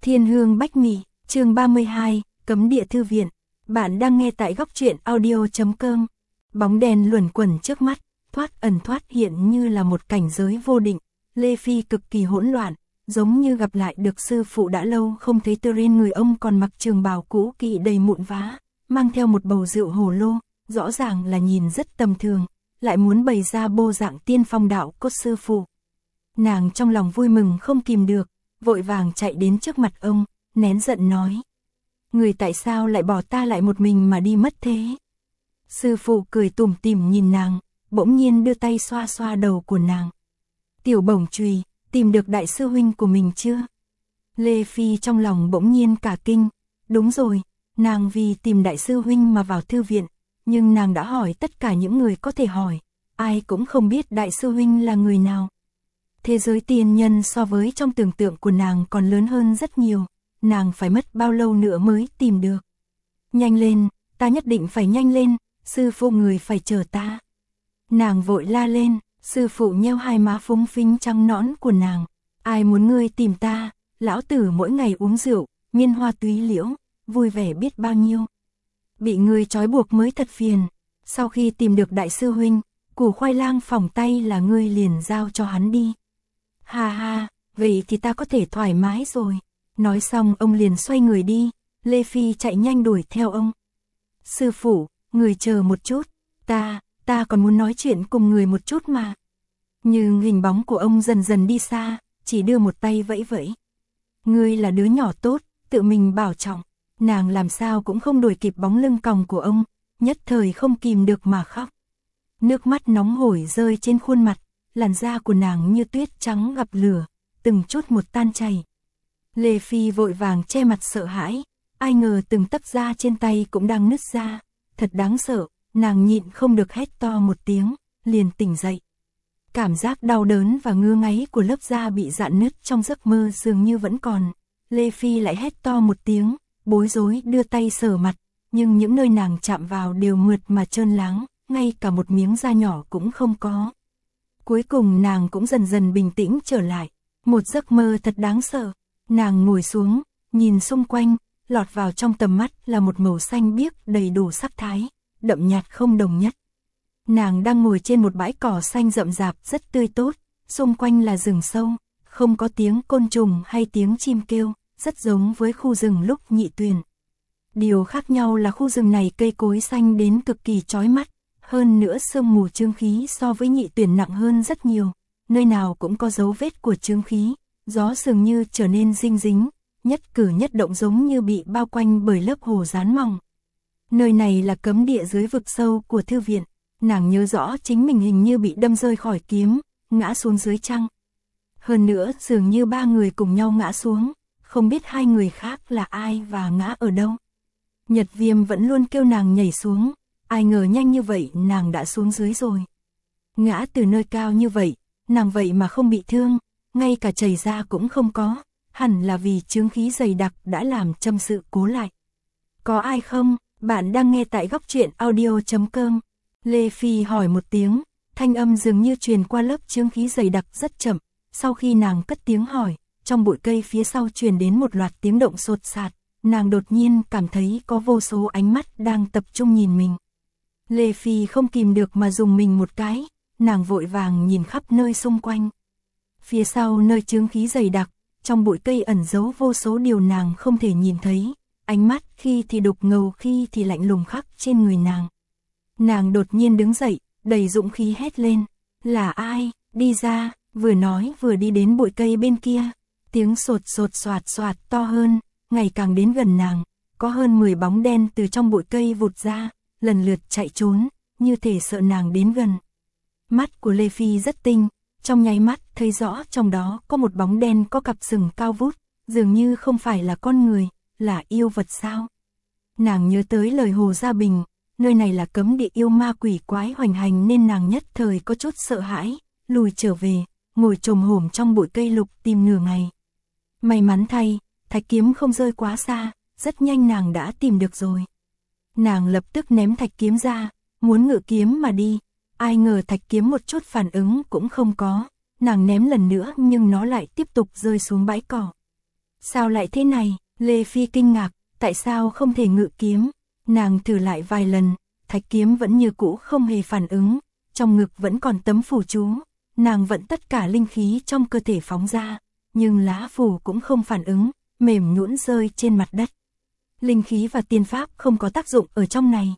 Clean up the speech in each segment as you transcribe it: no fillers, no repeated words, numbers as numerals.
Thiên Hương Bách Mị, chương 32, Cấm Địa Thư Viện. Bạn đang nghe tại góc truyện audio.com. Bóng đèn luẩn quẩn trước mắt, thoát ẩn thoát hiện như là một cảnh giới vô định. Lê Phi cực kỳ hỗn loạn, giống như gặp lại được sư phụ đã lâu không thấy. Trên người ông còn mặc trường bào cũ kỹ đầy mụn vá, mang theo một bầu rượu hồ lô, rõ ràng là nhìn rất tầm thường, lại muốn bày ra bộ dạng tiên phong đạo cốt sư phụ. Nàng trong lòng vui mừng không kìm được, vội vàng chạy đến trước mặt ông, nén giận nói: "Người tại sao lại bỏ ta lại một mình mà đi mất thế?" Sư phụ cười tủm tỉm nhìn nàng, bỗng nhiên đưa tay xoa xoa đầu của nàng. "Tiểu Bổng Chùy, tìm được đại sư huynh của mình chưa?" Lê Phi trong lòng bỗng nhiên cả kinh, đúng rồi, nàng vì tìm đại sư huynh mà vào thư viện, nhưng nàng đã hỏi tất cả những người có thể hỏi, ai cũng không biết đại sư huynh là người nào. Thế giới tiên nhân so với trong tưởng tượng của nàng còn lớn hơn rất nhiều, nàng phải mất bao lâu nữa mới tìm được. "Nhanh lên, ta nhất định phải nhanh lên, sư phụ người phải chờ ta." Nàng vội la lên, sư phụ nheo hai má phúng phính trắng nõn của nàng: "Ai muốn ngươi tìm ta, lão tử mỗi ngày uống rượu, miên hoa túy liễu, vui vẻ biết bao nhiêu. Bị ngươi trói buộc mới thật phiền, sau khi tìm được đại sư huynh, củ khoai lang phỏng tay là ngươi liền giao cho hắn đi." "Ha ha, vậy thì ta có thể thoải mái rồi." Nói xong ông liền xoay người đi, Lê Phi chạy nhanh đuổi theo ông. "Sư phụ, người chờ một chút, ta còn muốn nói chuyện cùng người một chút mà." Nhưng hình bóng của ông dần dần đi xa, chỉ đưa một tay vẫy vẫy. "Ngươi là đứa nhỏ tốt, tự mình bảo trọng." Nàng làm sao cũng không đuổi kịp bóng lưng còng của ông, nhất thời không kìm được mà khóc. Nước mắt nóng hổi rơi trên khuôn mặt, làn da của nàng như tuyết trắng gặp lửa, từng chút một tan chảy. Lê Phi vội vàng che mặt sợ hãi, ai ngờ từng tấc da trên tay cũng đang nứt ra, thật đáng sợ, nàng nhịn không được hét to một tiếng, liền tỉnh dậy. Cảm giác đau đớn và ngứa ngáy của lớp da bị rạn nứt trong giấc mơ dường như vẫn còn. Lê Phi lại hét to một tiếng, bối rối đưa tay sờ mặt, nhưng những nơi nàng chạm vào đều mượt mà trơn láng, ngay cả một miếng da nhỏ cũng không có. Cuối cùng nàng cũng dần dần bình tĩnh trở lại, một giấc mơ thật đáng sợ. Nàng ngồi xuống, nhìn xung quanh, lọt vào trong tầm mắt là một màu xanh biếc đầy đủ sắc thái, đậm nhạt không đồng nhất. Nàng đang ngồi trên một bãi cỏ xanh rậm rạp rất tươi tốt, xung quanh là rừng sâu, không có tiếng côn trùng hay tiếng chim kêu, rất giống với khu rừng lúc Nhị Tuyền. Điều khác nhau là khu rừng này cây cối xanh đến cực kỳ chói mắt, hơn nữa sương mù chướng khí so với Nhị Tuyền nặng hơn rất nhiều, nơi nào cũng có dấu vết của chướng khí, gió dường như trở nên dinh dính, nhất cử nhất động giống như bị bao quanh bởi lớp hồ dán mỏng. Nơi này là cấm địa dưới vực sâu của thư viện, nàng nhớ rõ chính mình hình như bị đâm rơi khỏi kiếm, ngã xuống dưới trăng. Hơn nữa dường như ba người cùng nhau ngã xuống, không biết hai người khác là ai và ngã ở đâu. Nhật Viêm vẫn luôn kêu nàng nhảy xuống, ai ngờ nhanh như vậy nàng đã xuống dưới rồi. Ngã từ nơi cao như vậy, nàng vậy mà không bị thương, ngay cả chảy ra cũng không có, hẳn là vì chướng khí dày đặc đã làm châm sự cố lại. "Có ai không?" Bạn đang nghe tại góc truyện audio.com. Lê Phi hỏi một tiếng, thanh âm dường như truyền qua lớp chướng khí dày đặc rất chậm, sau khi nàng cất tiếng hỏi, trong bụi cây phía sau truyền đến một loạt tiếng động sột sạt, nàng đột nhiên cảm thấy có vô số ánh mắt đang tập trung nhìn mình. Lê Phi không kìm được mà dùng mình một cái, nàng vội vàng nhìn khắp nơi xung quanh. Phía sau nơi chướng khí dày đặc, trong bụi cây ẩn giấu vô số điều nàng không thể nhìn thấy, ánh mắt khi thì đục ngầu khi thì lạnh lùng khắc trên người nàng. Nàng đột nhiên đứng dậy, đầy dũng khí hét lên: "Là ai? Đi ra!" Vừa nói vừa đi đến bụi cây bên kia, tiếng sột sột soạt soạt to hơn, ngày càng đến gần nàng, có hơn 10 bóng đen từ trong bụi cây vụt ra, lần lượt chạy trốn, như thể sợ nàng đến gần. Mắt của Lê Phi rất tinh, trong nháy mắt thấy rõ trong đó có một bóng đen có cặp sừng cao vút, dường như không phải là con người, là yêu vật sao. Nàng nhớ tới lời Hồ Gia Bình, nơi này là cấm địa yêu ma quỷ quái hoành hành nên nàng nhất thời có chút sợ hãi, lùi trở về, ngồi chồm hổm trong bụi cây lục tìm nửa ngày. May mắn thay, thạch kiếm không rơi quá xa, rất nhanh nàng đã tìm được rồi. Nàng lập tức ném thạch kiếm ra, muốn ngự kiếm mà đi, ai ngờ thạch kiếm một chút phản ứng cũng không có, nàng ném lần nữa nhưng nó lại tiếp tục rơi xuống bãi cỏ. Sao lại thế này? Lê Phi kinh ngạc, tại sao không thể ngự kiếm? Nàng thử lại vài lần, thạch kiếm vẫn như cũ không hề phản ứng, trong ngực vẫn còn tấm phù chú, nàng vận tất cả linh khí trong cơ thể phóng ra, nhưng lá phù cũng không phản ứng, mềm nhũn rơi trên mặt đất. Linh khí và tiên pháp không có tác dụng ở trong này.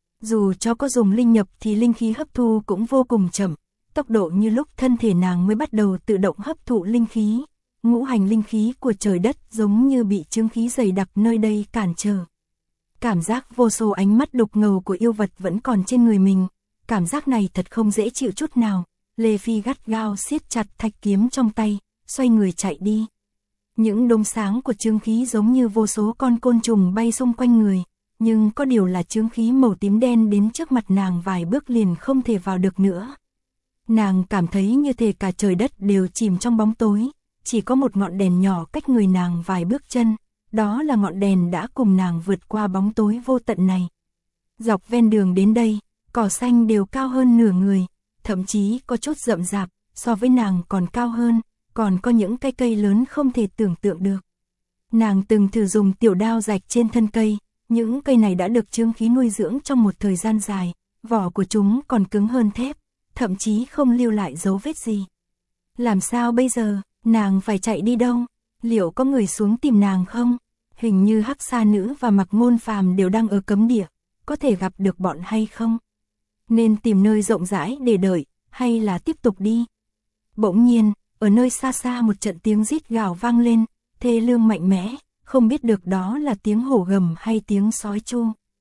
Dù cho có dùng linh nhập thì linh khí hấp thu cũng vô cùng chậm, tốc độ như lúc thân thể nàng mới bắt đầu tự động hấp thụ linh khí. Ngũ hành linh khí của trời đất giống như bị chứng khí dày đặc nơi đây cản trở. Cảm giác vô số ánh mắt đục ngầu của yêu vật vẫn còn trên người mình, cảm giác này thật không dễ chịu chút nào. Lê Phi gắt gao siết chặt thạch kiếm trong tay, xoay người chạy đi. Những đốm sáng của chứng khí giống như vô số con côn trùng bay xung quanh người, nhưng có điều là chứng khí màu tím đen đến trước mặt nàng vài bước liền không thể vào được nữa. Nàng cảm thấy như thể cả trời đất đều chìm trong bóng tối, chỉ có một ngọn đèn nhỏ cách người nàng vài bước chân, đó là ngọn đèn đã cùng nàng vượt qua bóng tối vô tận này. Dọc ven đường đến đây, cỏ xanh đều cao hơn nửa người, thậm chí có chút rậm rạp, so với nàng còn cao hơn, còn có những cái cây lớn không thể tưởng tượng được. Nàng từng thử dùng tiểu đao rạch trên thân cây, những cây này đã được chứng khí nuôi dưỡng trong một thời gian dài, vỏ của chúng còn cứng hơn thép, thậm chí không lưu lại dấu vết gì. Làm sao bây giờ, nàng phải chạy đi đâu? Liệu có người xuống tìm nàng không? Hình như Hắc Sa Nữ và Mạc Ngôn Phàm đều đang ở cấm địa, có thể gặp được bọn hay không? Nên tìm nơi rộng rãi để đợi, hay là tiếp tục đi? Bỗng nhiên, ở nơi xa xa một trận tiếng rít gào vang lên, thê lương mạnh mẽ, không biết được đó là tiếng hổ gầm hay tiếng sói chu.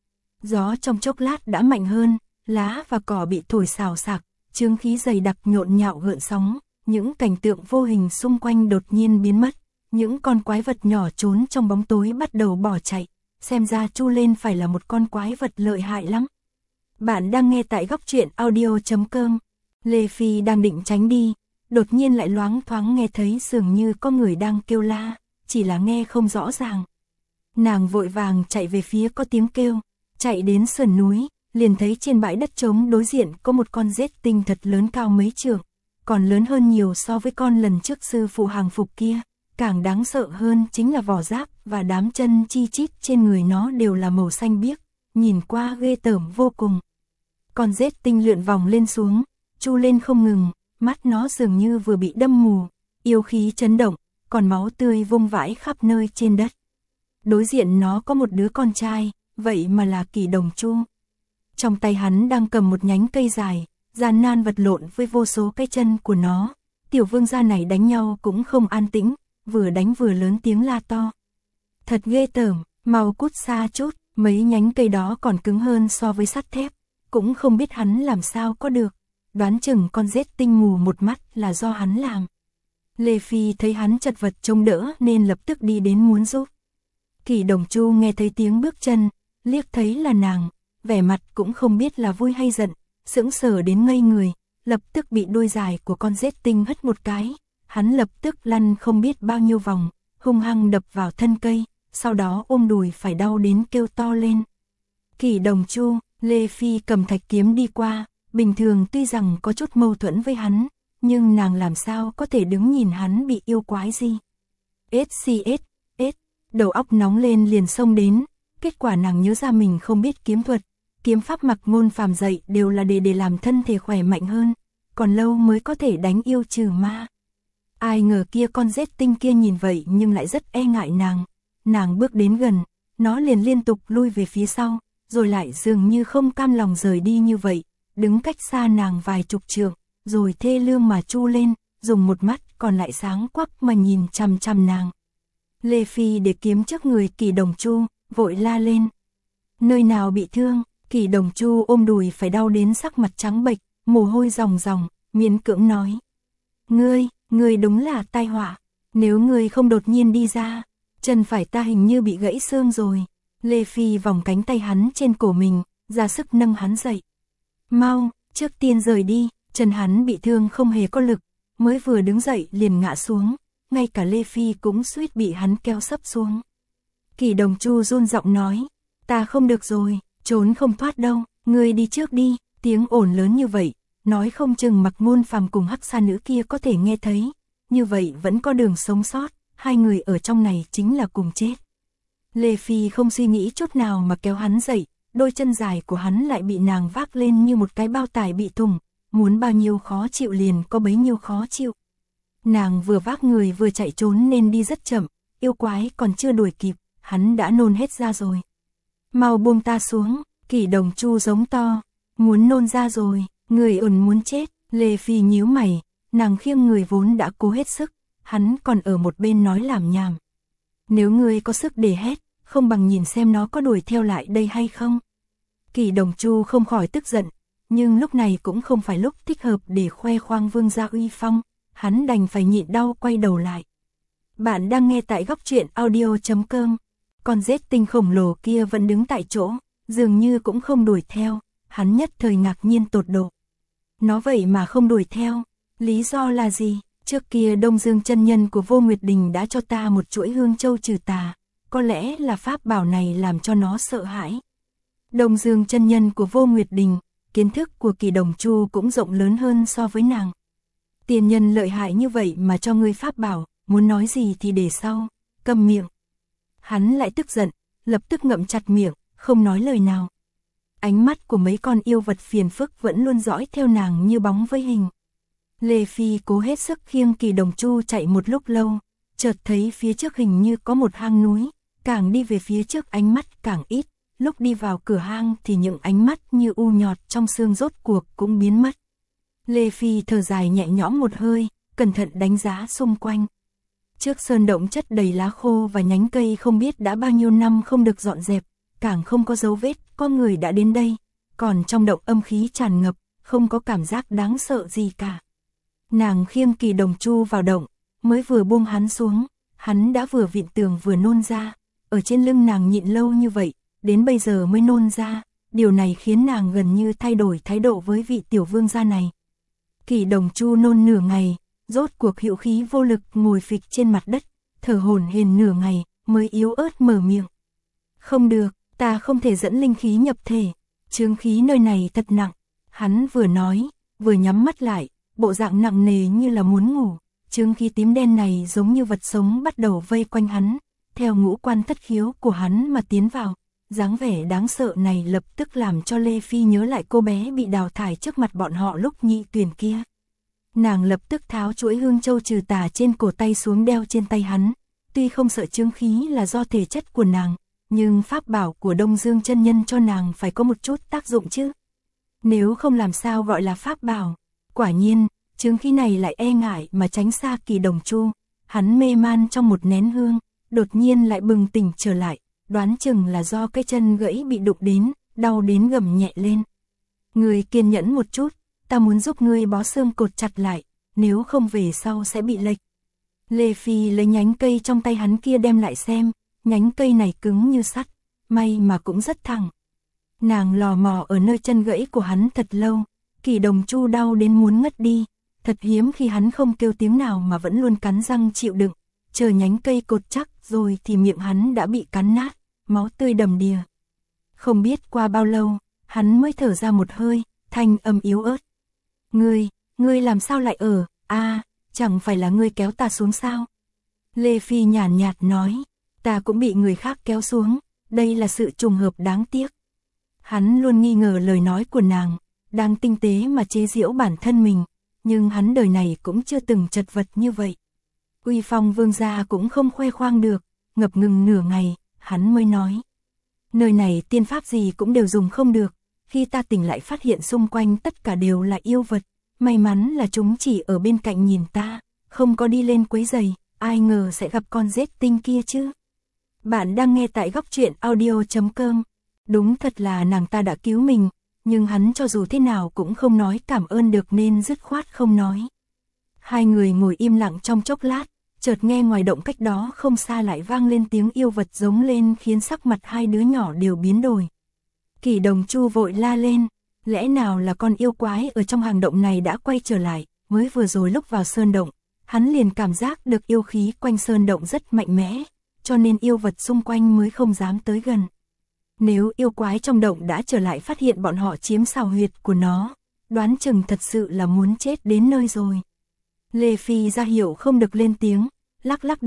Gió trong chốc lát đã mạnh hơn, lá và cỏ bị thổi xào xạc, chứng khí dày đặc nhộn nhạo gợn sóng, những cảnh tượng vô hình xung quanh đột nhiên biến mất, những con quái vật nhỏ trốn trong bóng tối bắt đầu bỏ chạy, xem ra Chu Lên phải là một con quái vật lợi hại lắm. Bạn đang nghe tại góc truyện audio.com. Lê Phi đang định tránh đi, đột nhiên lại loáng thoáng nghe thấy dường như có người đang kêu la, chỉ là nghe không rõ ràng. Nàng vội vàng chạy về phía có tiếng kêu, chạy đến sườn núi, liền thấy trên bãi đất trống đối diện có một con rết tinh thật lớn cao mấy trượng, còn lớn hơn nhiều so với con lần trước sư phụ hàng phục kia. Càng đáng sợ hơn chính là vỏ giáp và đám chân chi chít trên người nó đều là màu xanh biếc, nhìn qua ghê tởm vô cùng. Con rết tinh lượn vòng lên xuống, chu lên không ngừng, mắt nó dường như vừa bị đâm mù, yêu khí chấn động, còn máu tươi vung vãi khắp nơi trên đất. Đối diện nó có một đứa con trai, vậy mà là Kỷ Đồng Chu. Trong tay hắn đang cầm một nhánh cây dài, gian nan vật lộn với vô số cái chân của nó. Tiểu vương gia này đánh nhau cũng không an tĩnh, vừa đánh vừa lớn tiếng la to. Thật ghê tởm, mau cút xa chút, mấy nhánh cây đó còn cứng hơn so với sắt thép, cũng không biết hắn làm sao có được, đoán chừng con rết tinh mù một mắt là do hắn làm. Lê Phi thấy hắn chật vật chống đỡ nên lập tức đi đến muốn giúp. Kỷ Đồng Chu nghe thấy tiếng bước chân, liếc thấy là nàng, vẻ mặt cũng không biết là vui hay giận, sững sờ đến ngây người, lập tức bị đuôi dài của con rết tinh hất một cái, hắn lập tức lăn không biết bao nhiêu vòng, hung hăng đập vào thân cây, sau đó ôm đùi phải đau đến kêu to lên. Kỷ Đồng Chu, Lê Phi cầm thạch kiếm đi qua, bình thường tuy rằng có chút mâu thuẫn với hắn, nhưng nàng làm sao có thể đứng nhìn hắn bị yêu quái gì. Đầu óc nóng lên liền xông đến, kết quả nàng nhớ ra mình không biết kiếm thuật, kiếm pháp Mạc Ngôn Phàm dạy đều là để làm thân thể khỏe mạnh hơn, còn lâu mới có thể đánh yêu trừ ma. Ai ngờ kia con rết tinh kia nhìn vậy nhưng lại rất e ngại nàng bước đến gần, nó liền liên tục lui về phía sau, rồi lại dường như không cam lòng rời đi như vậy, đứng cách xa nàng vài chục trượng, rồi thê lương mà chu lên, dùng một mắt còn lại sáng quắc mà nhìn chằm chằm nàng. Lê Phi để kiếm trước người Kỷ Đồng Chu, vội la lên. Nơi nào bị thương? Kỷ Đồng Chu ôm đùi phải đau đến sắc mặt trắng bệch, mồ hôi ròng ròng, miễn cưỡng nói. Ngươi đúng là tai họa, nếu ngươi không đột nhiên đi ra, chân phải ta hình như bị gãy xương rồi. Lê Phi vòng cánh tay hắn trên cổ mình, ra sức nâng hắn dậy. Mau, trước tiên rời đi, chân hắn bị thương không hề có lực, mới vừa đứng dậy liền ngã xuống, ngay cả Lê Phi cũng suýt bị hắn kéo sấp xuống. Kỷ Đồng Chu run giọng nói, ta không được rồi, trốn không thoát đâu, ngươi đi trước đi, tiếng ồn lớn như vậy, nói không chừng Mạc Ngôn Phàm cùng Hắc Sa Nữ kia có thể nghe thấy, như vậy vẫn có đường sống sót, hai người ở trong này chính là cùng chết. Lê Phi không suy nghĩ chút nào mà kéo hắn dậy, đôi chân dài của hắn lại bị nàng vác lên như một cái bao tải bị thủng, muốn bao nhiêu khó chịu liền có bấy nhiêu khó chịu. Nàng vừa vác người vừa chạy trốn nên đi rất chậm, yêu quái còn chưa đuổi kịp, hắn đã nôn hết ra rồi. Mau buông ta xuống, Kỷ Đồng Chu giống to, muốn nôn ra rồi, người ổn muốn chết. Lê Phi nhíu mày, nàng khiêng người vốn đã cố hết sức, hắn còn ở một bên nói làm nhảm. Nếu ngươi có sức để hét, không bằng nhìn xem nó có đuổi theo lại đây hay không. Kỷ Đồng Chu không khỏi tức giận, nhưng lúc này cũng không phải lúc thích hợp để khoe khoang vương gia uy phong, hắn đành phải nhịn đau quay đầu lại. Bạn đang nghe tại góc truyện audio.com. Con rết tinh khổng lồ kia vẫn đứng tại chỗ, dường như cũng không đuổi theo, hắn nhất thời ngạc nhiên tột độ. Nó vậy mà không đuổi theo, lý do là gì? Trước kia Đông Dương chân nhân của Vô Nguyệt Đình đã cho ta một chuỗi hương châu trừ tà, có lẽ là pháp bảo này làm cho nó sợ hãi. Đông Dương chân nhân của Vô Nguyệt Đình, kiến thức của Kỷ Đồng Chu cũng rộng lớn hơn so với nàng. Tiền nhân lợi hại như vậy mà cho ngươi pháp bảo, muốn nói gì thì để sau, câm miệng. Hắn lại tức giận, lập tức ngậm chặt miệng, không nói lời nào. Ánh mắt của mấy con yêu vật phiền phức vẫn luôn dõi theo nàng như bóng với hình. Lê Phi cố hết sức khiêng Kỷ Đồng Chu chạy một lúc lâu, chợt thấy phía trước hình như có một hang núi, càng đi về phía trước ánh mắt càng ít, lúc đi vào cửa hang thì những ánh mắt như u nhọt trong xương rốt cuộc cũng biến mất. Lê Phi thở dài nhẹ nhõm một hơi, cẩn thận đánh giá xung quanh. Trước sơn động chất đầy lá khô và nhánh cây không biết đã bao nhiêu năm không được dọn dẹp, càng không có dấu vết có người đã đến đây, còn trong động âm khí tràn ngập, không có cảm giác đáng sợ gì cả. Nàng khiêng Kỷ Đồng Chu vào động, mới vừa buông hắn xuống, hắn đã vừa vịn tường vừa nôn ra, ở trên lưng nàng nhịn lâu như vậy, đến bây giờ mới nôn ra, điều này khiến nàng gần như thay đổi thái độ với vị tiểu vương gia này. Kỷ Đồng Chu nôn nửa ngày, rốt cuộc hữu khí vô lực ngồi phịch trên mặt đất, thở hổn hển nửa ngày, mới yếu ớt mở miệng. Không được, ta không thể dẫn linh khí nhập thể, chướng khí nơi này thật nặng. Hắn vừa nói, vừa nhắm mắt lại, bộ dạng nặng nề như là muốn ngủ, chướng khí tím đen này giống như vật sống bắt đầu vây quanh hắn, theo ngũ quan thất khiếu của hắn mà tiến vào. Dáng vẻ đáng sợ này lập tức làm cho Lê Phi nhớ lại cô bé bị đào thải trước mặt bọn họ lúc nhị tuyển kia. Nàng lập tức tháo chuỗi hương châu trừ tà trên cổ tay xuống đeo trên tay hắn, tuy không sợ chướng khí là do thể chất của nàng, nhưng pháp bảo của Đông Dương chân nhân cho nàng phải có một chút tác dụng chứ. Nếu không làm sao gọi là pháp bảo. Quả nhiên, chướng khí này lại e ngại mà tránh xa Kỷ Đồng Chu, hắn mê man trong một nén hương, đột nhiên lại bừng tỉnh trở lại, đoán chừng là do cái chân gãy bị đụng đến, đau đến gầm nhẹ lên. Ngươi kiên nhẫn một chút, ta muốn giúp ngươi bó xương cột chặt lại, nếu không về sau sẽ bị lệch. Lê Phi lấy nhánh cây trong tay hắn kia đem lại xem, nhánh cây này cứng như sắt, may mà cũng rất thẳng. Nàng lò mò ở nơi chân gãy của hắn thật lâu, Kỷ Đồng Chu đau đến muốn ngất đi, thật hiếm khi hắn không kêu tiếng nào mà vẫn luôn cắn răng chịu đựng, chờ nhánh cây cột chắc rồi thì miệng hắn đã bị cắn nát, máu tươi đầm đìa. Không biết qua bao lâu, hắn mới thở ra một hơi, thanh âm yếu ớt. Ngươi làm sao lại ở, chẳng phải là ngươi kéo ta xuống sao? Lê Phi nhàn nhạt nói, ta cũng bị người khác kéo xuống, đây là sự trùng hợp đáng tiếc. Hắn luôn nghi ngờ lời nói của nàng, đang tinh tế mà chế giễu bản thân mình, nhưng hắn đời này cũng chưa từng chật vật như vậy. Uy phong vương gia cũng không khoe khoang được, ngập ngừng nửa ngày, hắn mới nói. Nơi này tiên pháp gì cũng đều dùng không được, khi ta tỉnh lại phát hiện xung quanh tất cả đều là yêu vật, may mắn là chúng chỉ ở bên cạnh nhìn ta, không có đi lên quấy rầy, ai ngờ sẽ gặp con rết tinh kia chứ. Bạn đang nghe tại góc truyện audio.com. Đúng thật là nàng ta đã cứu mình, nhưng hắn cho dù thế nào cũng không nói cảm ơn được nên dứt khoát không nói. Hai người ngồi im lặng trong chốc lát, chợt nghe ngoài động cách đó không xa lại vang lên tiếng yêu vật giống lên khiến sắc mặt hai đứa nhỏ đều biến đổi. Kỷ Đồng Chu vội la lên, lẽ nào là con yêu quái ở trong hang động này đã quay trở lại, mới vừa rồi lúc vào sơn động, hắn liền cảm giác được yêu khí quanh sơn động rất mạnh mẽ, cho nên yêu vật xung quanh mới không dám tới gần. Nếu yêu quái trong động đã trở lại phát hiện bọn họ chiếm xào huyệt của nó, đoán chừng thật sự là muốn chết đến nơi rồi. Lê Phi ra hiệu không được lên tiếng, lắc lắc đầu,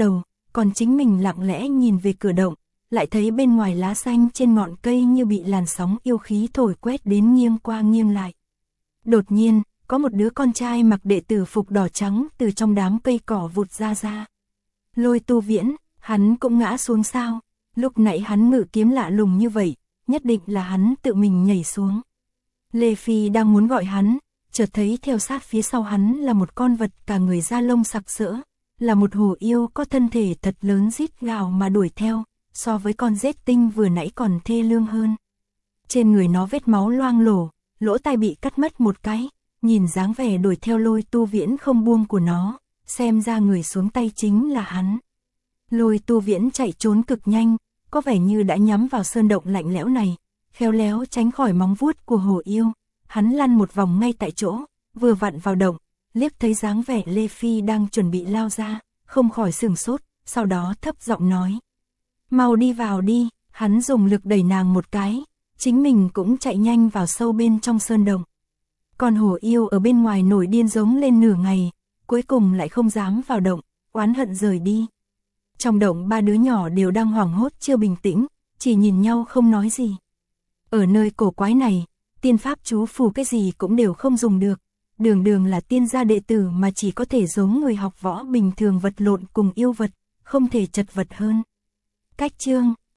còn chính mình lặng lẽ nhìn về cửa động, lại thấy bên ngoài lá xanh trên ngọn cây như bị làn sóng yêu khí thổi quét đến nghiêng qua nghiêng lại. Đột nhiên, có một đứa con trai mặc đệ tử phục đỏ trắng từ trong đám cây cỏ vụt ra. Lôi Tu Viễn, hắn cũng ngã xuống sao? Lúc nãy hắn ngự kiếm lạ lùng như vậy, nhất định là hắn tự mình nhảy xuống. Lê Phi đang muốn gọi hắn, chợt thấy theo sát phía sau hắn là một con vật cả người da lông sặc sỡ, là một hổ yêu có thân thể thật lớn rít gào mà đuổi theo, so với con rết tinh vừa nãy còn thê lương hơn. Trên người nó vết máu loang lổ, lỗ tai bị cắt mất một cái, nhìn dáng vẻ đuổi theo Lôi Tu Viễn không buông của nó, xem ra người xuống tay chính là hắn. Lôi Tu Viễn chạy trốn cực nhanh, có vẻ như đã nhắm vào sơn động lạnh lẽo này, khéo léo tránh khỏi móng vuốt của hổ yêu. Hắn lăn một vòng ngay tại chỗ, vừa vặn vào động, liếc thấy dáng vẻ Lê Phi đang chuẩn bị lao ra, không khỏi sửng sốt, sau đó thấp giọng nói. Mau đi vào đi, hắn dùng lực đẩy nàng một cái, chính mình cũng chạy nhanh vào sâu bên trong sơn động. Còn hổ yêu ở bên ngoài nổi điên giống lên nửa ngày, cuối cùng lại không dám vào động, oán hận rời đi. Trong động ba đứa nhỏ đều đang hoảng hốt chưa bình tĩnh, chỉ nhìn nhau không nói gì. Ở nơi cổ quái này, tiên pháp chú phù cái gì cũng đều không dùng được, đường là tiên gia đệ tử mà chỉ có thể giống người học võ bình thường vật lộn cùng yêu vật, không thể chật vật hơn. Cách chương